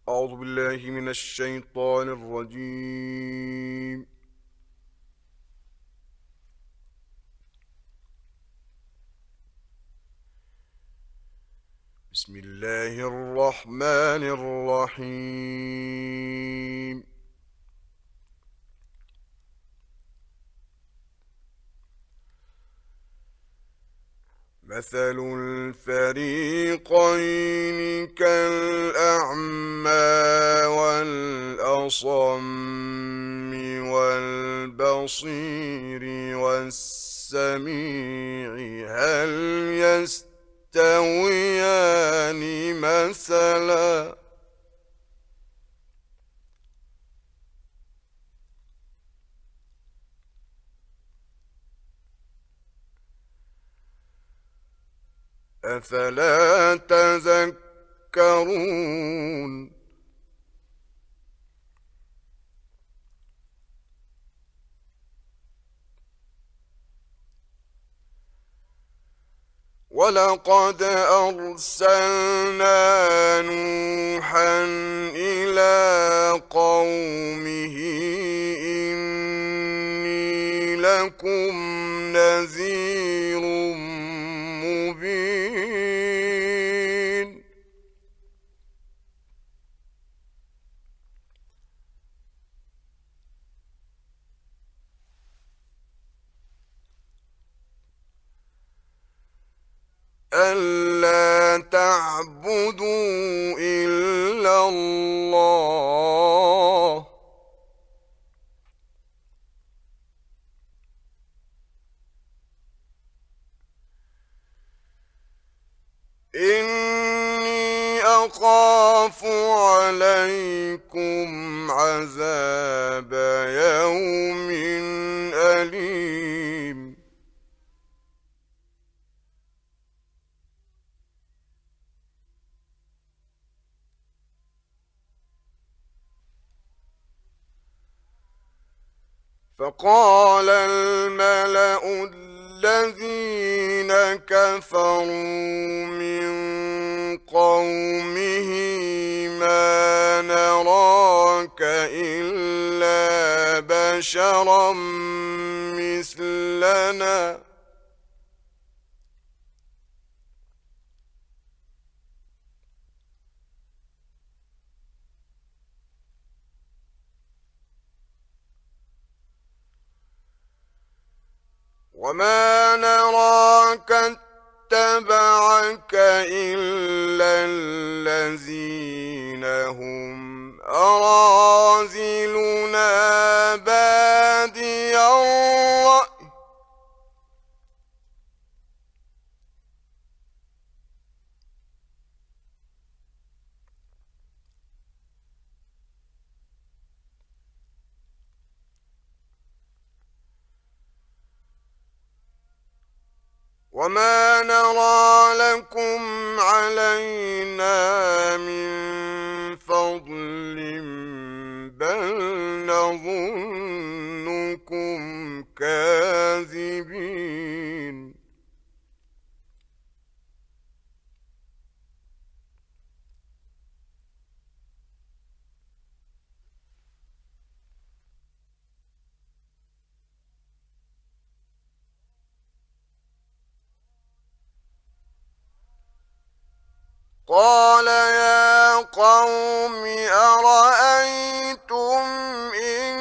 أعوذ بالله من الشيطان الرجيم. بسم الله الرحمن الرحيم. مثل الفريقين كالأعمى والأصم والبصير والسميع هل يستويان مثلا أفلا تذكرون ولقد أرسلنا نوحا إلى قومه إني لكم نذير مبين ألا تعبدوا إلا الله إني أخاف عليكم عذاب يوم أليم فقال الملأ الذين كفروا من قومه ما نراك إلا بشرا مثلنا وما نراك اتبعك إلا الذين هم أراذلنا بادي الرأي وما نرى لكم علينا من فضل بل نظنكم كاذبين قال يا قوم أرأيتم إن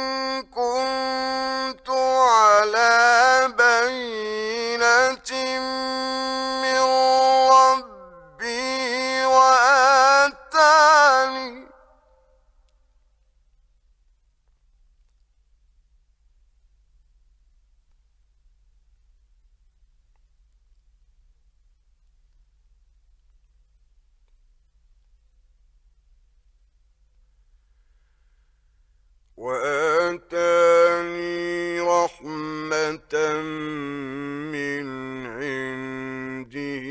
كنت على بينة من ربي وآتاني رحمة من عنده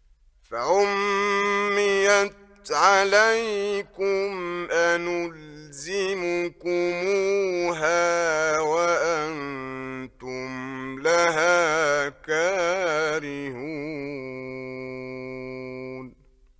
فعميت عليكم أنلزمكموها يلزمكموها وأنتم لها كارهون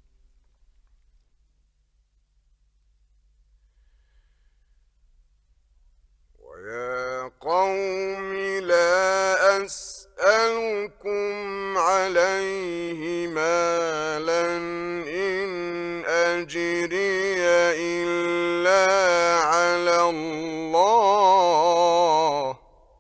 ويا قوم لا أسألكم عليه مالا إن أجري إلا على الله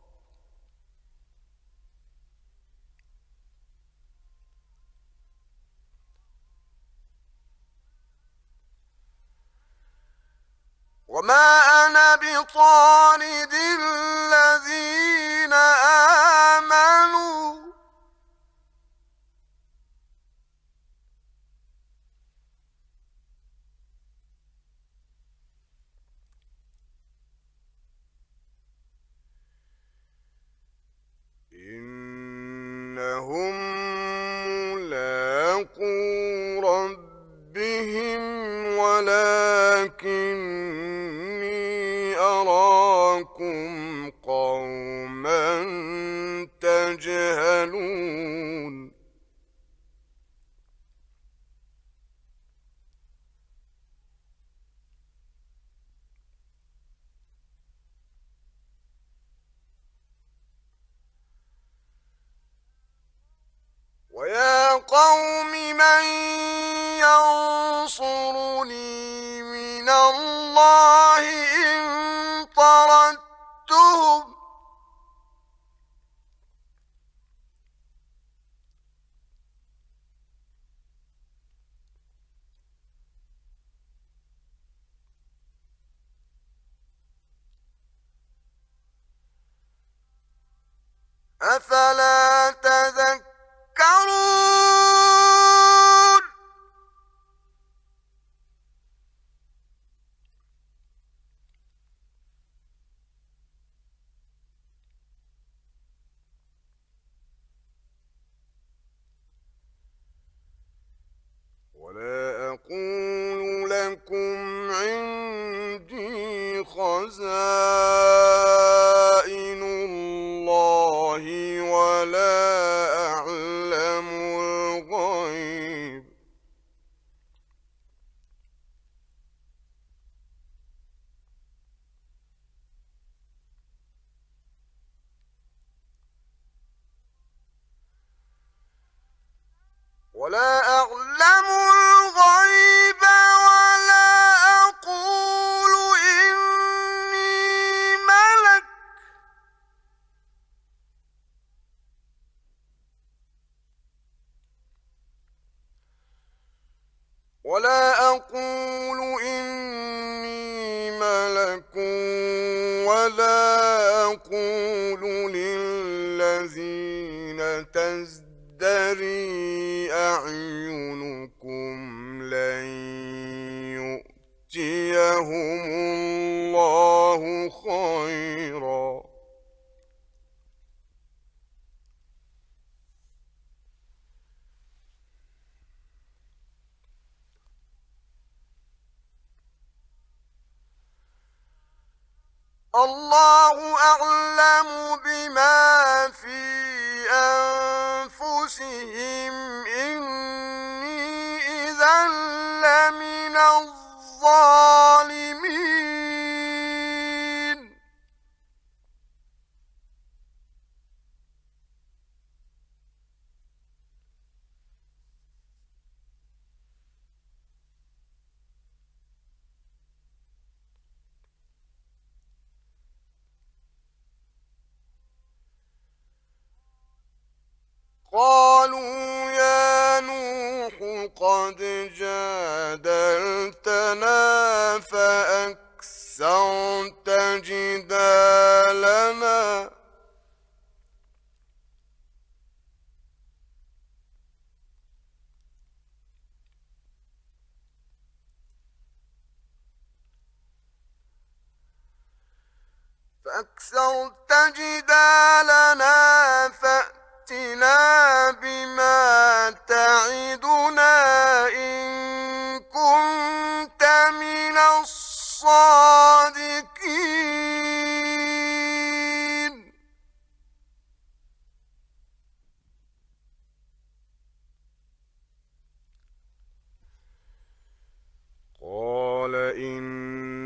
وما أنا بطارد الذين آمنوا إنهم ملاقو ربهم ولكني أراكم قوما تجهلون ويا قوم من ينصرني من الله إن طردتهم أفلا تذكرون ولا أقول لكم عندي خزائن الله ولا أعلم الغيب ولا أقول إني ملك ولا أقول للذين تزدري أعينكم لن يؤتيهم الله خيرا الله أعلم بما في أنفسهم إني إذا لمن الظالمين قالوا يا نوح قد جادلتنا فأكثرت جدالنا فأتنا بما تعدنا إن كنت من الصادقين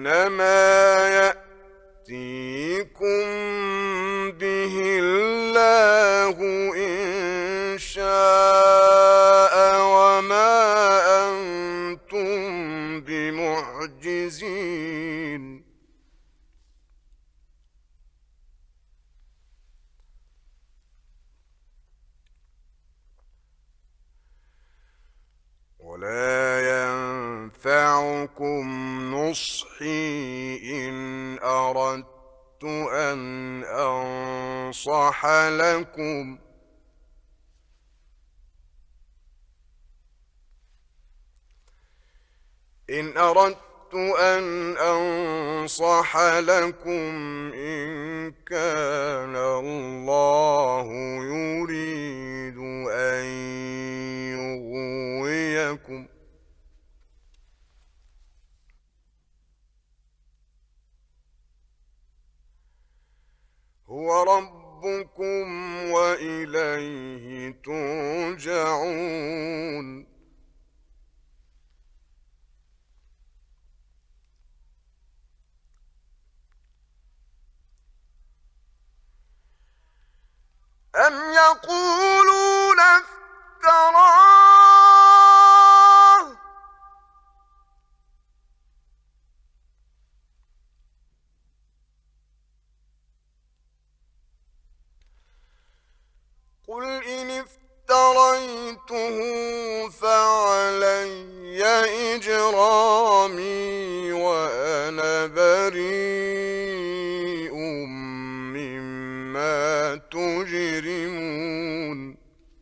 يأتيكم به الله إن شاء وما أنتم بمعجزين. ولا ينفعكم نصحي إن أردت أن أنصح لكم إن كان الله يريد أن يغويكم. هو ربكم وإليه ترجعون. أم يقولون افتراه قل إن افتريته فعلي إجرامي وأنا بريء مما تجرمون.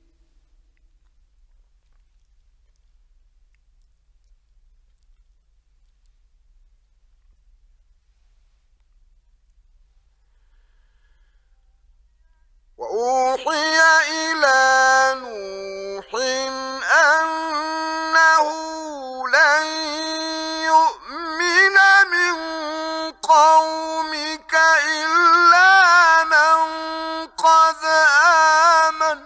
وأوحي إلى نوح أنه لن يؤمن من قومك إلا من قد آمن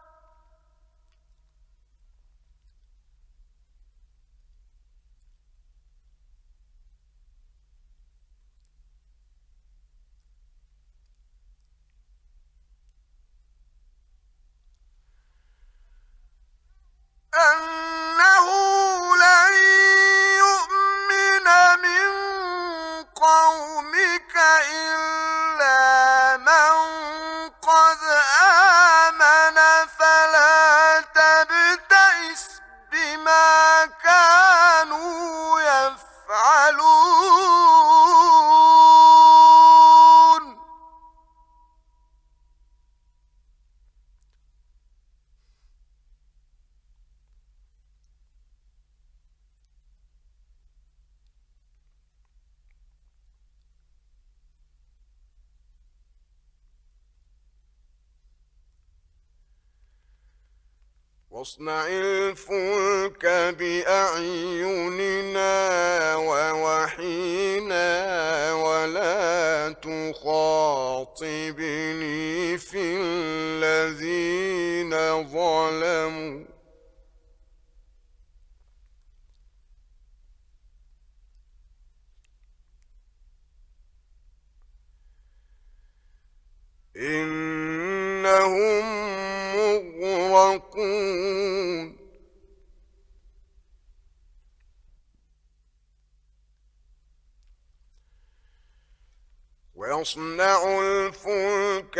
أنه لن يؤمن من قومك إلا من قد آمن فلا تبتئس بما كانوا يفعلون. واصنع الفلك بأعيننا ووحينا ولا تخاطبني في الذين ظلموا إنهم مغرقون. ويصنع الفلك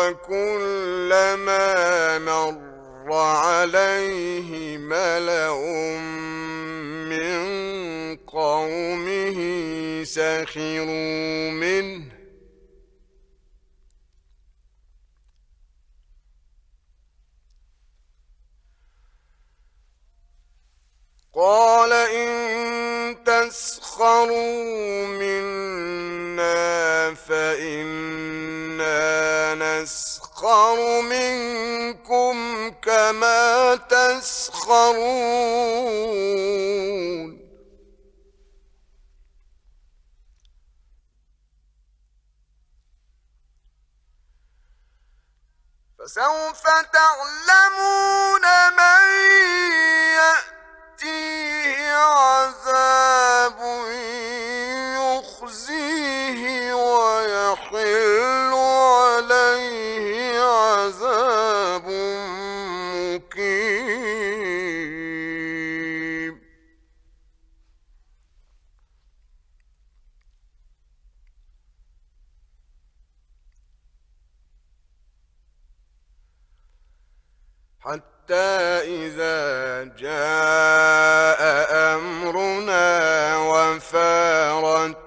وكلما مر عليه ملأ من قومه سخروا منه قال إن تسخروا منا فإنا نسخر منكم كما تسخرون. فسوف تعلمون من يأتيه عذاب يخزيه ويحل عليه عذاب مقيم. حتى إذا جاء أمرنا وفارت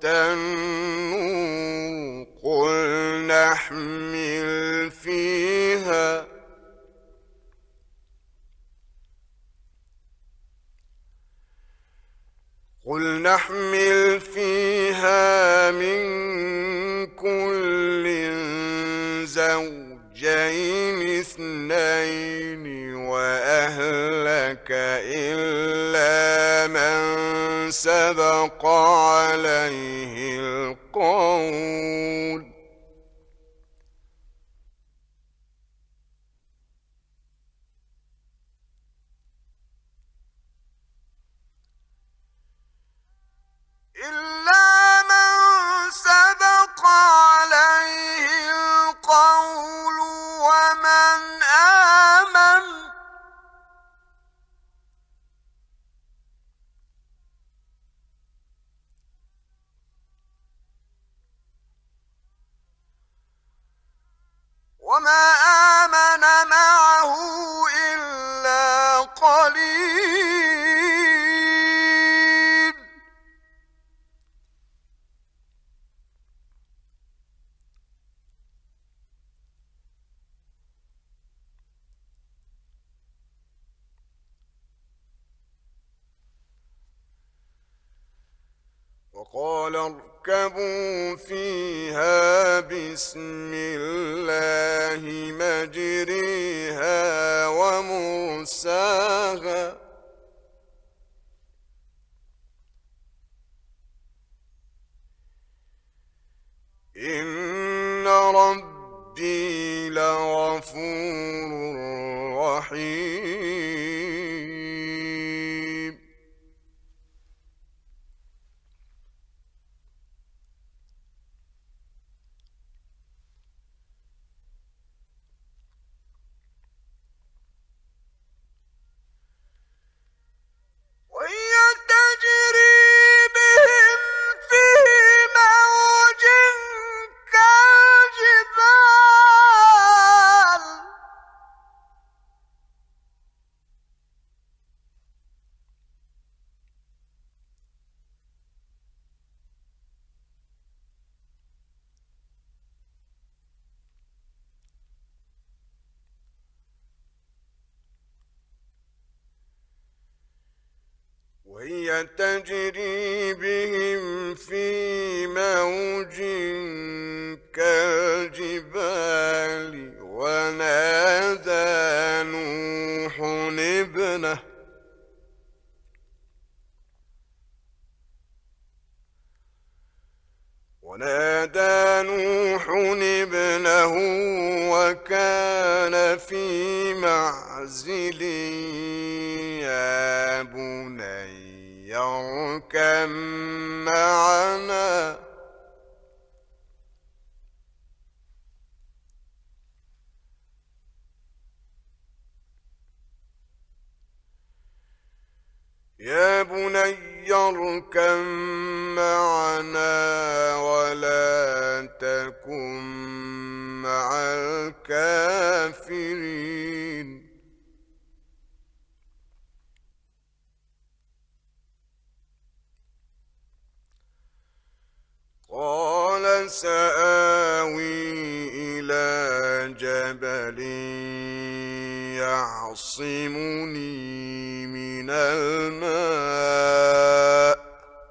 التنور قل نحمل فيها من كل زوجين اثنين وأهلك إلا من سبق عليه القول ومن آمن معه إلا قليل. وقال اركبوا فيها بسم الله مجريها ومرساها إن ربي لغفور رحيم. وهي تجري بهم في موج كالجبال ونادى نوح ابنه وكان في معزل يا بني اركب معنا ولا تكن مع الكافرين. قال سآوي إلى جبل يعصمني من الماء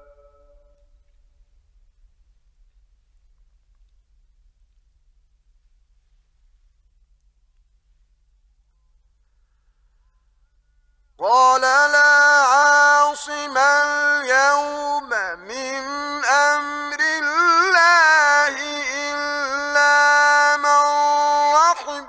قال لا عاصم اليوم من أمر الله إلا من رحم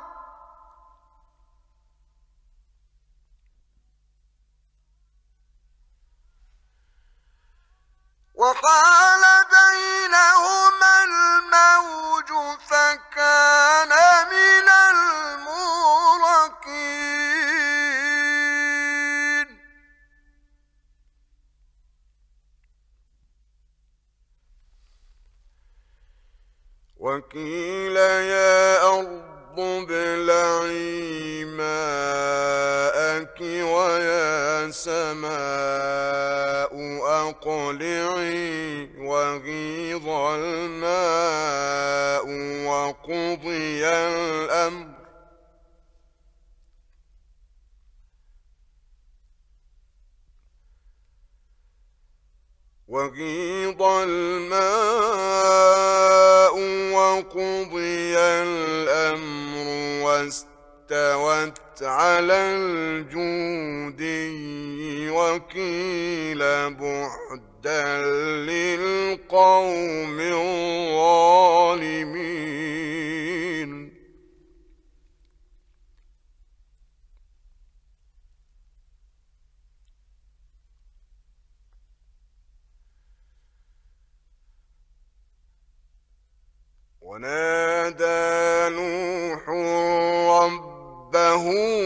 وقيل يا أرض ابلعي ماءك ويا سماء أقلعي وغيض الماء وقضي الأمر وقضي الأمر واستوت على الجودي وقيل بعدا للقوم الظالمين ونادى نوح ربه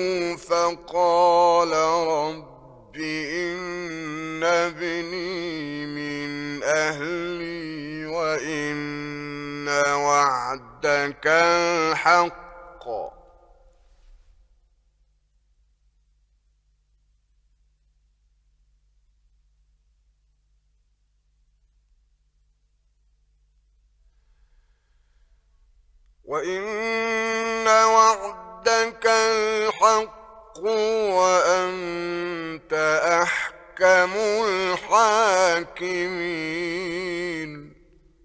فقال رب إن ابني من أهلي وإن وعدك الحق وأنت أحكم الحاكمين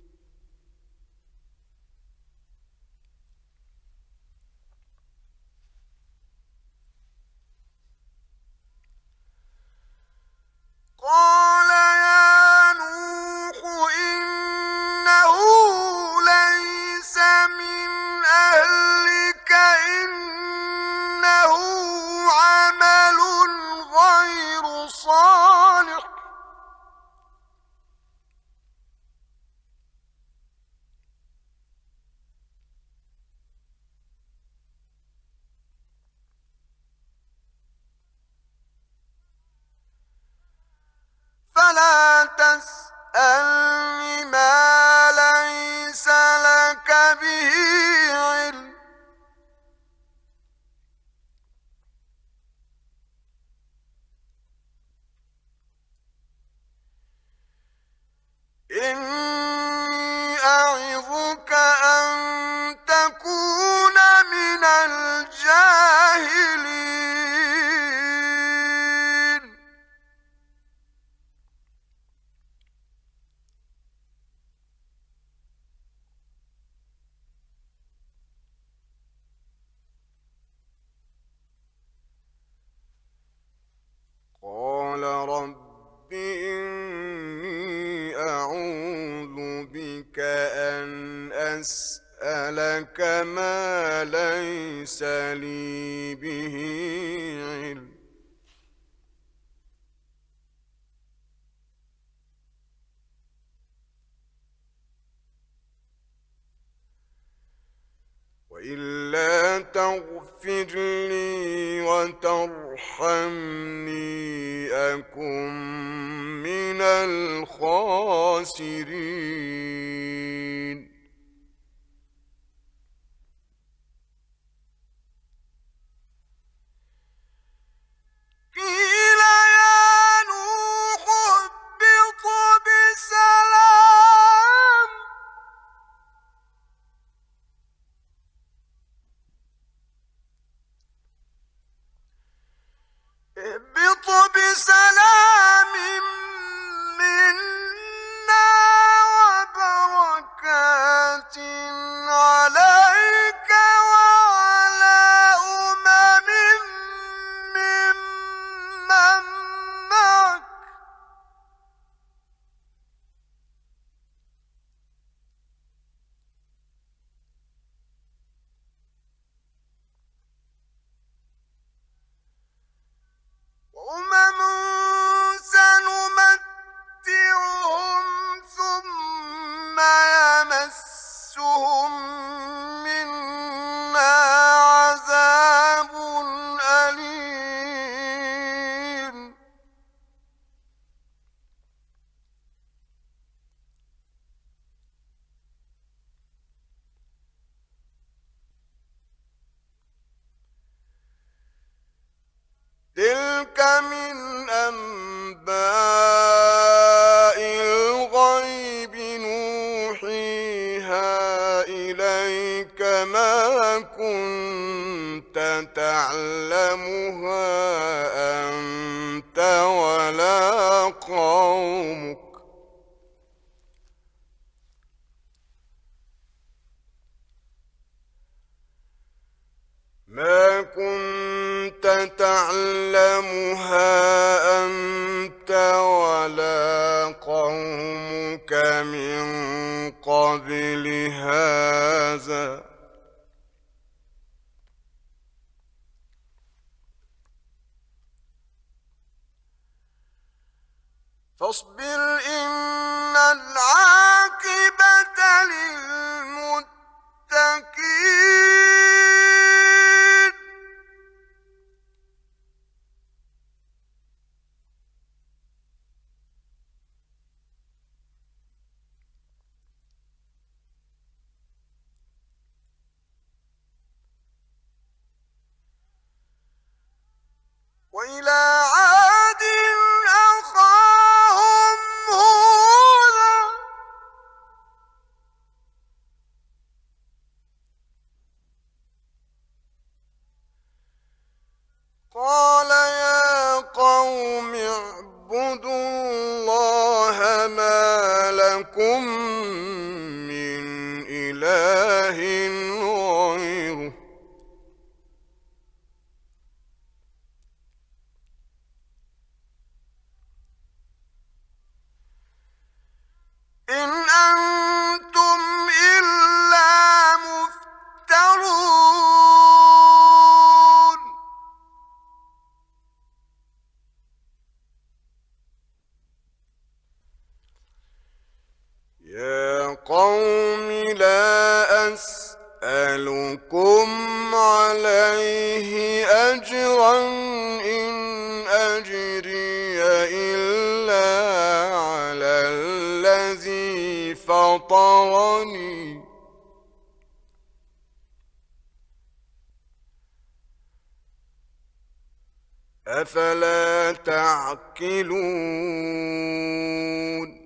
قال يا نوح إنه ليس من أهلك إنه عمل غير صالح فلا تسألني ما ليس لك به علم إني أعظك أن تكون من الجاهلين قال رب إني أعوذ بك أن أسألك ما ليس لي به علم وإلا تغفر لي وترحمني أكن من الخاسرين قيل يا نوح اهبط بسلام منا وبركات عليك وعلى ممن معك سنمتعهم ثم يمسهم منا عذاب أليم تلك من أنباء الغيب نوحيها إليك ما كنت تعلمها أنت ولا قومك أنت ولا قومك من قبل هذا فاصبر إن العاقبة للمتقين وإلى عاد أخاهم هودا قال يا قوم اعبدوا الله ما لكم من إله غيره إن أنتم إلا مفترون يا قوم لا أسألكم عليه أجرا إن أجري إلا على الذي فطرني أفلا تعقلون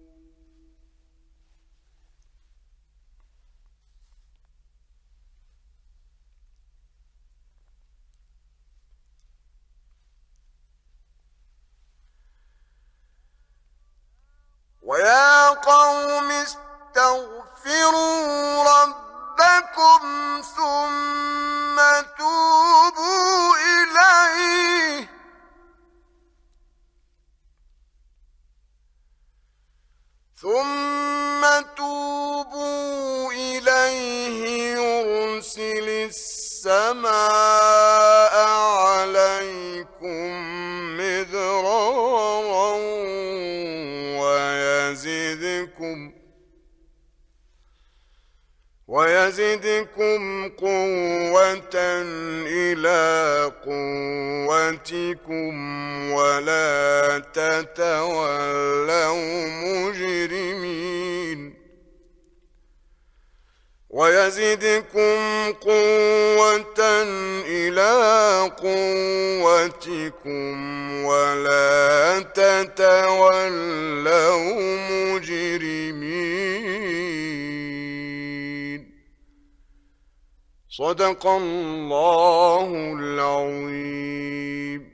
ويا قوم استغفروا ربكم ثم توبوا إليه يرسل السماء عليكم مدرارا ويزدكم قوة إلى قوتكم ولا تتولوا مجرمين ويزدكم قوة إلى قوتكم ولا تتولوا مجرمين صدق الله العظيم.